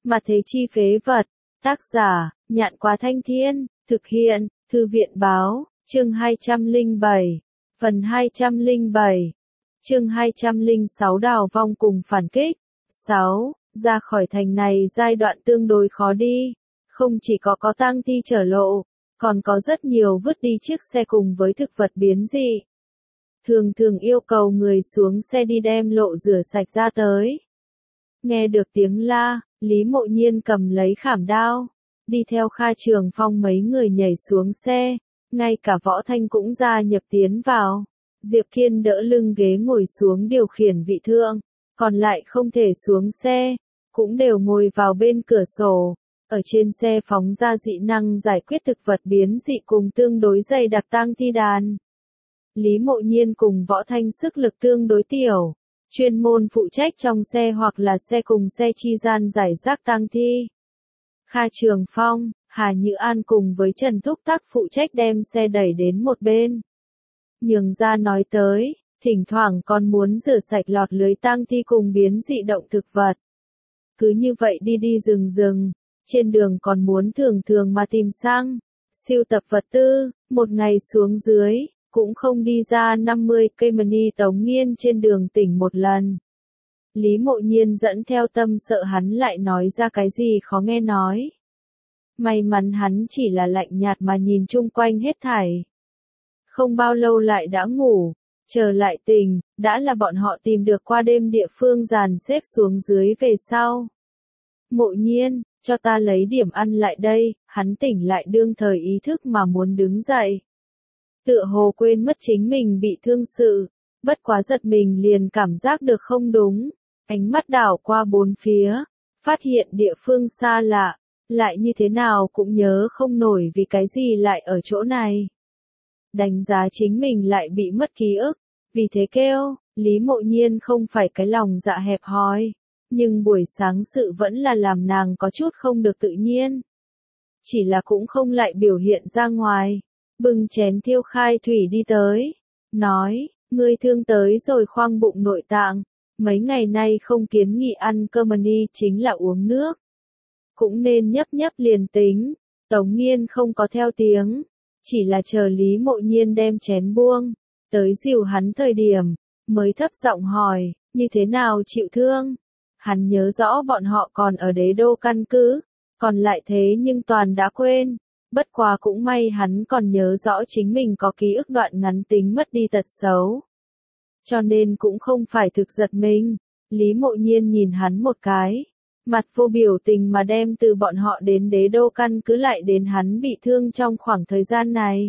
Mà thế chi phế vật. Tác giả, Nhạn Quá Thanh Thiên, thực hiện, Thư viện báo, chương 207, phần 207, chương 206 đào vong cùng phản kích. 6. Ra khỏi thành này giai đoạn tương đối khó đi, không chỉ có tang thi trở lộ, còn có rất nhiều vứt đi chiếc xe cùng với thực vật biến dị. Thường yêu cầu người xuống xe đi đem lộ rửa sạch ra tới. Nghe được tiếng la, Lý Mộ Nhiên cầm lấy khảm đao, đi theo Kha Trường Phong mấy người nhảy xuống xe, ngay cả Võ Thanh cũng gia nhập tiến vào. Diệp Kiên đỡ lưng ghế ngồi xuống điều khiển vị thương, còn lại không thể xuống xe, cũng đều ngồi vào bên cửa sổ. Ở trên xe phóng ra dị năng giải quyết thực vật biến dị cùng tương đối dày đặc tang thi đàn. Lý Mộ Nhiên cùng Võ Thanh sức lực tương đối tiểu, chuyên môn phụ trách trong xe hoặc là xe cùng xe chi gian giải rác tang thi. Kha Trường Phong, Hà Như An cùng với Trần Thúc Tắc phụ trách đem xe đẩy đến một bên. Nhường ra nói tới, thỉnh thoảng còn muốn rửa sạch lọt lưới tang thi cùng biến dị động thực vật. Cứ như vậy đi rừng, trên đường còn muốn thường mà tìm xăng, siêu tập vật tư, một ngày xuống dưới, cũng không đi ra 50 cây mini Tống Nghiên trên đường tỉnh một lần. Lý Mộ Nhiên dẫn theo tâm sợ hắn lại nói ra cái gì khó nghe nói. May mắn hắn chỉ là lạnh nhạt mà nhìn chung quanh hết thảy. Không bao lâu lại đã ngủ, chờ lại tỉnh, đã là bọn họ tìm được qua đêm địa phương dàn xếp xuống dưới về sau. Mộ Nhiên, cho ta lấy điểm ăn lại đây, hắn tỉnh lại đương thời ý thức mà muốn đứng dậy. Tựa hồ quên mất chính mình bị thương sự, bất quá giật mình liền cảm giác được không đúng, ánh mắt đảo qua bốn phía, phát hiện địa phương xa lạ, lại như thế nào cũng nhớ không nổi vì cái gì lại ở chỗ này. Đánh giá chính mình lại bị mất ký ức, vì thế kêu, Lý Mộ Nhiên không phải cái lòng dạ hẹp hòi, nhưng buổi sáng sự vẫn là làm nàng có chút không được tự nhiên. Chỉ là cũng không lại biểu hiện ra ngoài, bưng chén thiêu khai thủy đi tới, nói, ngươi thương tới rồi khoang bụng nội tạng, mấy ngày nay không kiến nghị ăn cơm ni chính là uống nước. Cũng nên nhấp liền tính, Tống Nghiên không có theo tiếng, chỉ là chờ Lý Mộ Nhiên đem chén buông, tới dìu hắn thời điểm, mới thấp giọng hỏi, như thế nào chịu thương? Hắn nhớ rõ bọn họ còn ở đế đô căn cứ, còn lại thế nhưng toàn đã quên, bất quá cũng may hắn còn nhớ rõ chính mình có ký ức đoạn ngắn tính mất đi tật xấu. Cho nên cũng không phải thực giật mình, Lý Mộ Nhiên nhìn hắn một cái, mặt vô biểu tình mà đem từ bọn họ đến đế đô căn cứ lại đến hắn bị thương trong khoảng thời gian này.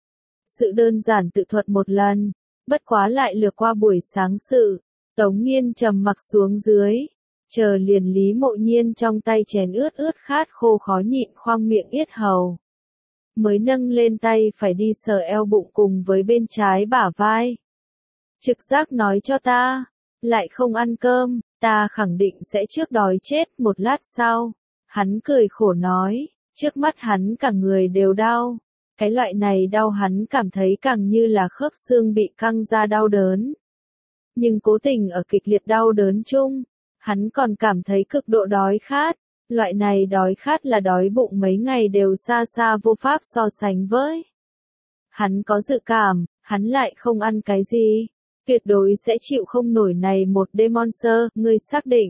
Sự đơn giản tự thuật một lần, bất quá lại lược qua buổi sáng sự, Tống Nghiên trầm mặc xuống dưới, chờ liền Lý Mộ Nhiên trong tay chén ướt khát khô khó nhịn khoang miệng yết hầu. Mới nâng lên tay phải đi sờ eo bụng cùng với bên trái bả vai. Trực giác nói cho ta, lại không ăn cơm, ta khẳng định sẽ trước đói chết một lát sau. Hắn cười khổ nói, trước mắt hắn cả người đều đau. Cái loại này đau hắn cảm thấy càng như là khớp xương bị căng ra đau đớn. Nhưng cố tình ở kịch liệt đau đớn chung, hắn còn cảm thấy cực độ đói khát. Loại này đói khát là đói bụng mấy ngày đều xa vô pháp so sánh với. Hắn có dự cảm, hắn lại không ăn cái gì, tuyệt đối sẽ chịu không nổi này một đêm monster, ngươi xác định.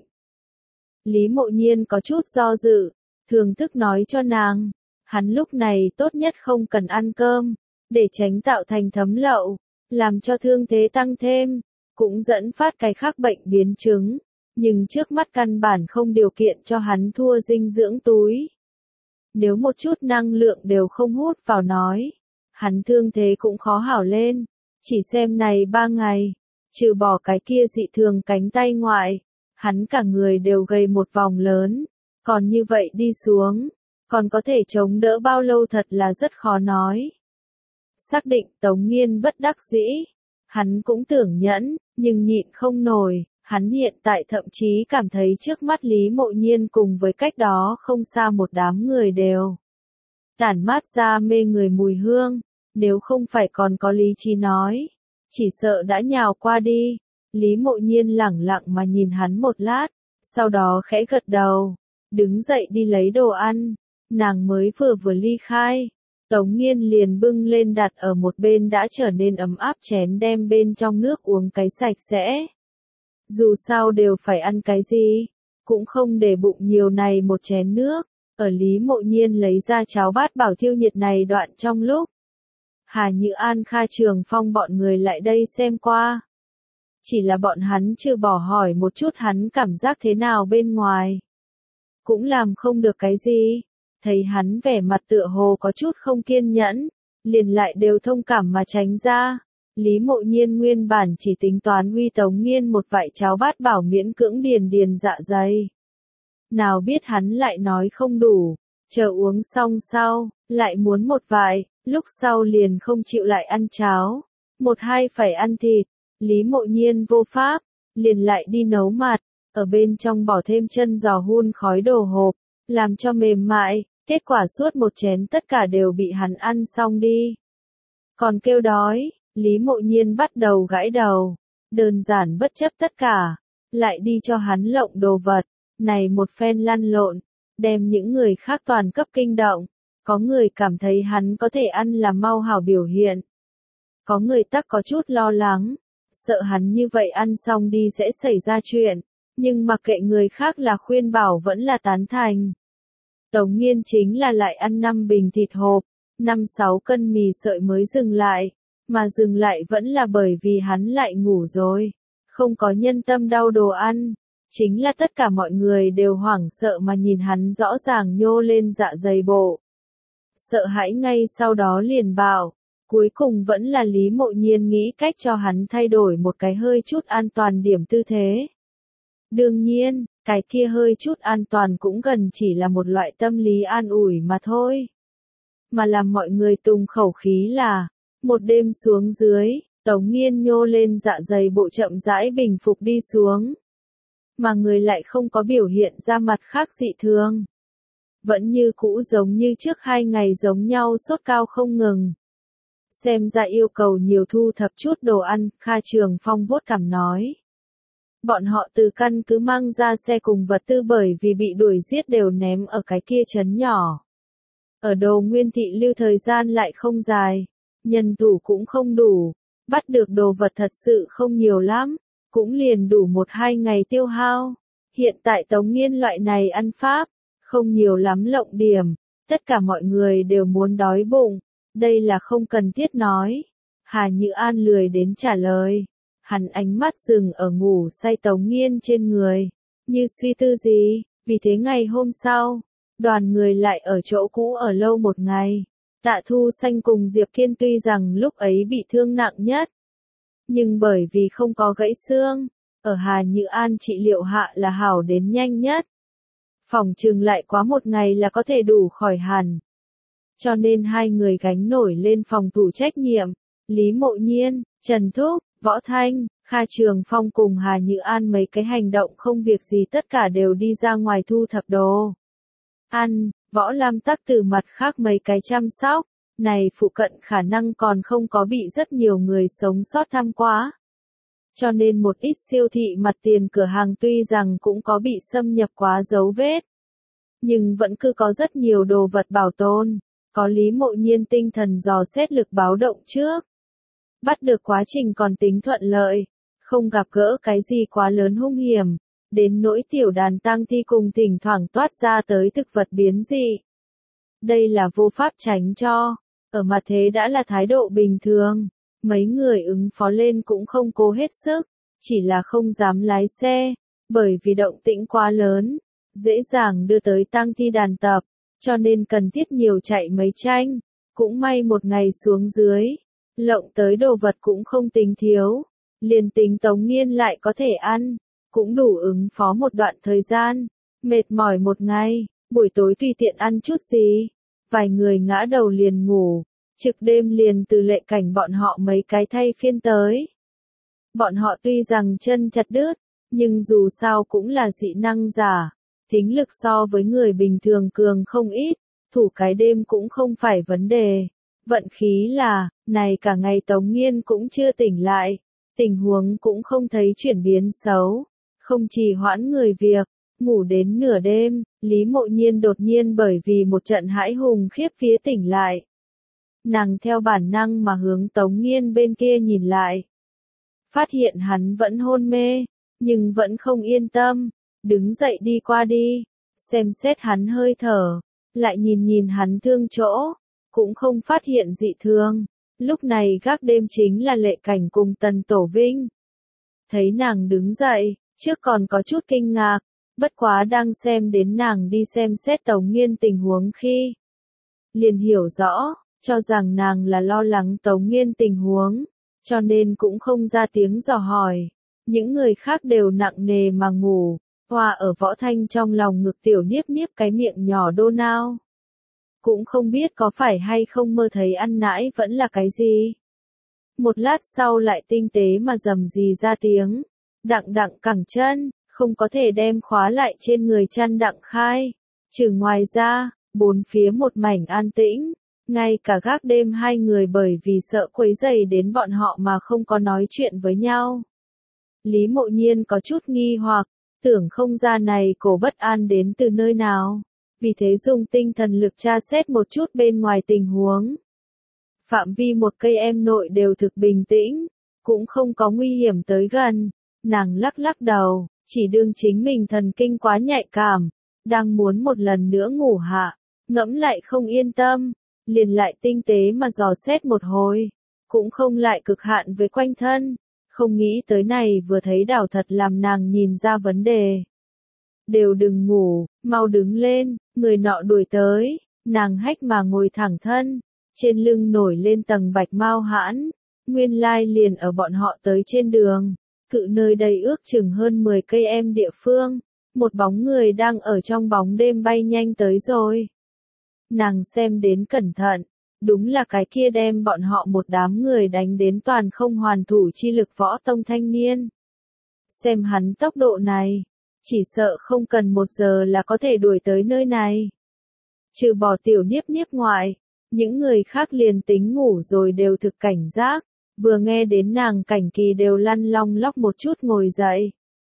Lý Mộ Nhiên có chút do dự, thường thức nói cho nàng, hắn lúc này tốt nhất không cần ăn cơm, để tránh tạo thành thấm lậu, làm cho thương thế tăng thêm, cũng dẫn phát cái khác bệnh biến chứng. Nhưng trước mắt căn bản không điều kiện cho hắn thua dinh dưỡng túi. Nếu một chút năng lượng đều không hút vào nói, hắn thương thế cũng khó hảo lên, chỉ xem này 3 ngày, trừ bỏ cái kia dị thường cánh tay ngoại, hắn cả người đều gầy một vòng lớn, còn như vậy đi xuống, còn có thể chống đỡ bao lâu thật là rất khó nói. Xác định Tống Nghiên bất đắc dĩ, hắn cũng tưởng nhẫn, nhưng nhịn không nổi. Hắn hiện tại thậm chí cảm thấy trước mắt Lý Mộ Nhiên cùng với cách đó không xa một đám người đều tản mát ra mê người mùi hương, nếu không phải còn có lý trí nói, chỉ sợ đã nhào qua đi. Lý Mộ Nhiên lẳng lặng mà nhìn hắn một lát, sau đó khẽ gật đầu, đứng dậy đi lấy đồ ăn. Nàng mới vừa ly khai, Tống Nghiên liền bưng lên đặt ở một bên đã trở nên ấm áp chén đem bên trong nước uống cái sạch sẽ. Dù sao đều phải ăn cái gì, cũng không để bụng nhiều này một chén nước. Ở Lý Mộ Nhiên lấy ra cháo bát bảo thiêu nhiệt này đoạn trong lúc Hà Nhữ An Kha Trường Phong bọn người lại đây xem qua. Chỉ là bọn hắn chưa bỏ hỏi một chút hắn cảm giác thế nào bên ngoài. Cũng làm không được cái gì. Thấy hắn vẻ mặt tựa hồ có chút không kiên nhẫn, liền lại đều thông cảm mà tránh ra. Lý Mộ Nhiên nguyên bản chỉ tính toán uy Tống Nghiên một vại cháo bát bảo miễn cưỡng điền dạ dày. Nào biết hắn lại nói không đủ, chờ uống xong sau, lại muốn một vại, lúc sau liền không chịu lại ăn cháo, một hai phải ăn thịt. Lý Mộ Nhiên vô pháp, liền lại đi nấu mặt, ở bên trong bỏ thêm chân giò hun khói đồ hộp, làm cho mềm mại, kết quả suốt một chén tất cả đều bị hắn ăn xong đi. Còn kêu đói, Lý Mộ Nhiên bắt đầu gãi đầu, đơn giản bất chấp tất cả, lại đi cho hắn lộng đồ vật, này một phen lăn lộn, đem những người khác toàn cấp kinh động, có người cảm thấy hắn có thể ăn là mau hảo biểu hiện. Có người tắc có chút lo lắng, sợ hắn như vậy ăn xong đi sẽ xảy ra chuyện, nhưng mặc kệ người khác là khuyên bảo vẫn là tán thành. Tống Nghiên chính là lại ăn 5 bình thịt hộp, 5-6 cân mì sợi mới dừng lại, mà dừng lại vẫn là bởi vì hắn lại ngủ rồi, không có nhân tâm đau đồ ăn, chính là tất cả mọi người đều hoảng sợ mà nhìn hắn rõ ràng nhô lên dạ dày bộ. Sợ hãi ngay sau đó liền bảo, cuối cùng vẫn là Lý Mộ Nhiên nghĩ cách cho hắn thay đổi một cái hơi chút an toàn điểm tư thế. Đương nhiên, cái kia hơi chút an toàn cũng gần chỉ là một loại tâm lý an ủi mà thôi. Mà làm mọi người tùng khẩu khí là, một đêm xuống dưới, Tống Nghiên nhô lên dạ dày bộ chậm rãi bình phục đi xuống. Mà người lại không có biểu hiện ra mặt khác dị thường. Vẫn như cũ giống như trước 2 ngày giống nhau sốt cao không ngừng. Xem ra yêu cầu nhiều thu thập chút đồ ăn, Kha Trường Phong vuốt cằm nói. Bọn họ từ căn cứ mang ra xe cùng vật tư bởi vì bị đuổi giết đều ném ở cái kia trấn nhỏ. Ở Đồ Nguyên Thị lưu thời gian lại không dài, nhân thủ cũng không đủ, bắt được đồ vật thật sự không nhiều lắm, cũng liền đủ 1-2 ngày tiêu hao. Hiện tại Tống Nghiên loại này ăn pháp, không nhiều lắm lộng điểm, tất cả mọi người đều muốn đói bụng, đây là không cần thiết nói. Hà Nhữ An lười đến trả lời, hắn ánh mắt dừng ở ngủ say Tống Nghiên trên người, như suy tư gì, vì thế ngày hôm sau, đoàn người lại ở chỗ cũ ở lâu một ngày. Tạ Thu Xanh cùng Diệp Kiên tuy rằng lúc ấy bị thương nặng nhất, nhưng bởi vì không có gãy xương, ở Hà Nhữ An trị liệu hạ là hảo đến nhanh nhất. Phòng chừng lại quá một ngày là có thể đủ khỏi hẳn. Cho nên hai người gánh nổi lên phòng thủ trách nhiệm, Lý Mộ Nhiên, Trần Thúc, Võ Thanh, Kha Trường Phong cùng Hà Nhữ An mấy cái hành động không việc gì tất cả đều đi ra ngoài thu thập đồ ăn. Võ Lam Tắc từ mặt khác mấy cái chăm sóc, này phụ cận khả năng còn không có bị rất nhiều người sống sót tham quá. Cho nên một ít siêu thị mặt tiền cửa hàng tuy rằng cũng có bị xâm nhập quá dấu vết, nhưng vẫn cứ có rất nhiều đồ vật bảo tồn, có Lý Mộ Nhiên tinh thần dò xét lực báo động trước. Bắt được quá trình còn tính thuận lợi, không gặp gỡ cái gì quá lớn hung hiểm. Đến nỗi tiểu đàn tang thi cùng thỉnh thoảng toát ra tới thực vật biến dị. Đây là vô pháp tránh cho, ở mặt thế đã là thái độ bình thường, mấy người ứng phó lên cũng không cố hết sức, chỉ là không dám lái xe, bởi vì động tĩnh quá lớn, dễ dàng đưa tới tang thi đàn tập, cho nên cần thiết nhiều chạy mấy tranh, cũng may một ngày xuống dưới, lộng tới đồ vật cũng không tính thiếu, liền tính Tống Nghiên lại có thể ăn. Cũng đủ ứng phó một đoạn thời gian, mệt mỏi một ngày, buổi tối tùy tiện ăn chút gì, vài người ngã đầu liền ngủ, trực đêm liền từ Lệ Cảnh bọn họ mấy cái thay phiên tới. Bọn họ tuy rằng chân chặt đứt, nhưng dù sao cũng là dị năng giả, thính lực so với người bình thường cường không ít, thủ cái đêm cũng không phải vấn đề. Vận khí là, này cả ngày Tống Nghiên cũng chưa tỉnh lại, tình huống cũng không thấy chuyển biến xấu. Không trì hoãn người việc, Ngủ đến nửa đêm, Lý Mộ Nhiên đột nhiên bởi vì một trận hãi hùng khiếp vía tỉnh lại. Nàng theo bản năng mà hướng Tống Nghiên bên kia nhìn lại. Phát hiện hắn vẫn hôn mê, nhưng vẫn không yên tâm, đứng dậy đi qua đi, xem xét hắn hơi thở, lại nhìn nhìn hắn thương chỗ, cũng không phát hiện dị thường. Lúc này gác đêm chính là Lệ Cảnh cùng Tần Tổ Vinh. Thấy nàng đứng dậy, trước còn có chút kinh ngạc, bất quá đang xem đến nàng đi xem xét Tống Nghiên tình huống khi liền hiểu rõ, cho rằng nàng là lo lắng Tống Nghiên tình huống, cho nên cũng không ra tiếng dò hỏi. Những người khác đều nặng nề mà ngủ, Hoa ở Võ Thanh trong lòng ngực tiểu niếp niếp cái miệng nhỏ đô nao. Cũng không biết có phải hay không mơ thấy ăn nãi vẫn là cái gì. Một lát sau lại tinh tế mà rầm rì ra tiếng, đặng đặng cẳng chân, không có thể đem khóa lại trên người chăn đặng khai. Trừ ngoài ra, bốn phía một mảnh an tĩnh, ngay cả gác đêm hai người bởi vì sợ quấy rầy đến bọn họ mà không có nói chuyện với nhau. Lý Mộ Nhiên có chút nghi hoặc, tưởng không ra này cổ bất an đến từ nơi nào, vì thế dùng tinh thần lực tra xét một chút bên ngoài tình huống. Phạm vi một cây em nội đều thực bình tĩnh, cũng không có nguy hiểm tới gần. Nàng lắc lắc đầu, chỉ đương chính mình thần kinh quá nhạy cảm, đang muốn một lần nữa ngủ hạ, ngẫm lại không yên tâm, liền lại tinh tế mà dò xét một hồi, cũng không lại cực hạn với quanh thân, không nghĩ tới này vừa thấy đảo thật làm nàng nhìn ra vấn đề. Đều đừng ngủ, mau đứng lên, người nọ đuổi tới, nàng hách mà ngồi thẳng thân, trên lưng nổi lên tầng bạch mau hãn, nguyên lai liền ở bọn họ tới trên đường, cự nơi đây ước chừng hơn 10 cây em địa phương, một bóng người đang ở trong bóng đêm bay nhanh tới rồi. Nàng xem đến cẩn thận, đúng là cái kia đem bọn họ một đám người đánh đến toàn không hoàn thủ chi lực võ tông thanh niên. Xem hắn tốc độ này, chỉ sợ không cần 1 giờ là có thể đuổi tới nơi này. Trừ bỏ tiểu niếp niếp ngoại, những người khác liền tính ngủ rồi đều thực cảnh giác, vừa nghe đến nàng cảnh kỳ đều lăn long lóc một chút ngồi dậy.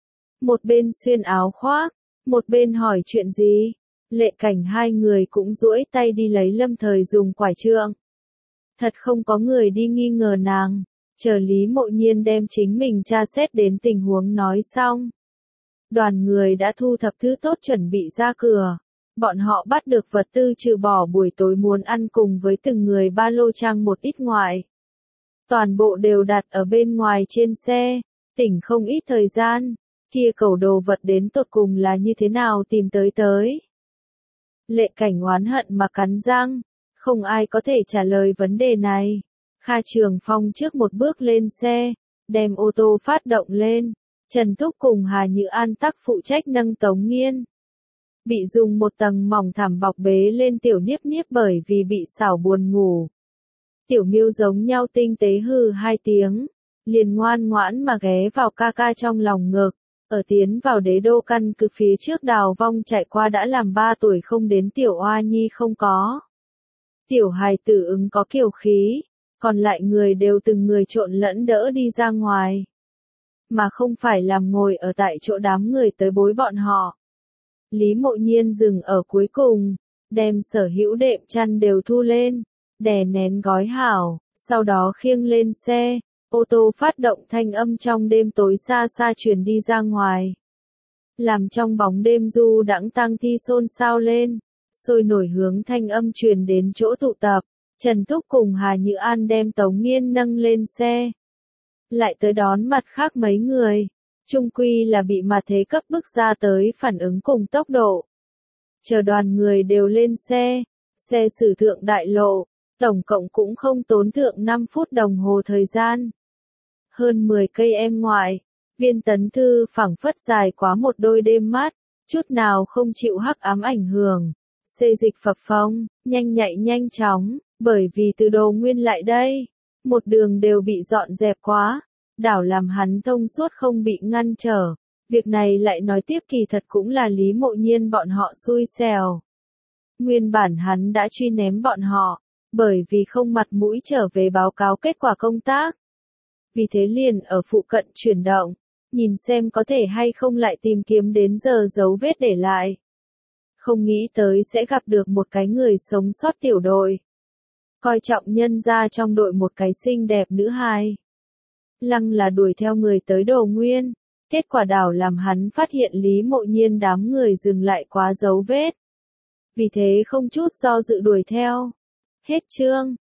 Một bên xuyên áo khoác, một bên hỏi chuyện gì. Lệ Cảnh hai người cũng duỗi tay đi lấy Lâm Thời dùng quải trượng. Thật không có người đi nghi ngờ nàng, chờ Lý Mộ Nhiên đem chính mình tra xét đến tình huống nói xong. Đoàn người đã thu thập thứ tốt chuẩn bị ra cửa. Bọn họ bắt được vật tư trừ bỏ buổi tối muốn ăn cùng với từng người ba lô trang một ít ngoại. Toàn bộ đều đặt ở bên ngoài trên xe, tỉnh không ít thời gian, kia cẩu đồ vật đến tột cùng là như thế nào tìm tới. Lệ Cảnh oán hận mà cắn răng, không ai có thể trả lời vấn đề này. Kha Trường Phong trước một bước lên xe, đem ô tô phát động lên, Trần Thúc cùng Hà Như An tắc phụ trách nâng Tống Nghiên. Bị dùng một tầng mỏng thảm bọc bế lên tiểu niếp niếp bởi vì bị xảo buồn ngủ. Tiểu Miêu giống nhau tinh tế hừ 2 tiếng, liền ngoan ngoãn mà ghé vào ca ca trong lòng ngực. Ở tiến vào đế đô căn cứ phía trước Đào Vong chạy qua đã làm 3 tuổi không đến tiểu oa nhi không có. Tiểu hài tử ứng có kiều khí, còn lại người đều từng người trộn lẫn đỡ đi ra ngoài. Mà không phải làm ngồi ở tại chỗ đám người tới bối bọn họ. Lý Mộ Nhiên dừng ở cuối cùng, đem sở hữu đệm chăn đều thu lên, đè nén gói hảo, sau đó khiêng lên xe. Ô tô phát động thanh âm trong đêm tối xa xa truyền đi ra ngoài. Làm trong bóng đêm du đãng tang thi xôn xao lên, sôi nổi hướng thanh âm truyền đến chỗ tụ tập. Trần Thúc cùng Hà Như An đem Tống Nghiên nâng lên xe. Lại tới đón mặt khác mấy người. Trung quy là bị mặt thế cấp bức ra tới phản ứng cùng tốc độ. Chờ đoàn người đều lên xe. Xe xử thượng đại lộ. Tổng cộng cũng không tốn thượng 5 phút đồng hồ thời gian. Hơn 10 cây em ngoại, Viên Tấn Thư phảng phất dài quá một đôi đêm mát, chút nào không chịu hắc ám ảnh hưởng. Xê dịch phập phồng, nhanh nhạy nhanh chóng, bởi vì từ Đồ Nguyên lại đây, một đường đều bị dọn dẹp quá, đảo làm hắn thông suốt không bị ngăn trở. Việc này lại nói tiếp kỳ thật cũng là Lý Mộ Nhiên bọn họ xui xẻo. Nguyên bản hắn đã truy ném bọn họ, bởi vì không mặt mũi trở về báo cáo kết quả công tác. Vì thế liền ở phụ cận chuyển động, nhìn xem có thể hay không lại tìm kiếm đến giờ dấu vết để lại. Không nghĩ tới sẽ gặp được một cái người sống sót tiểu đội. Coi trọng nhân ra trong đội một cái xinh đẹp nữ hài. Lăng là đuổi theo người tới Đồ Nguyên. Kết quả đảo làm hắn phát hiện Lý Mộ Nhiên đám người dừng lại quá dấu vết. Vì thế không chút do dự đuổi theo. Hết chương.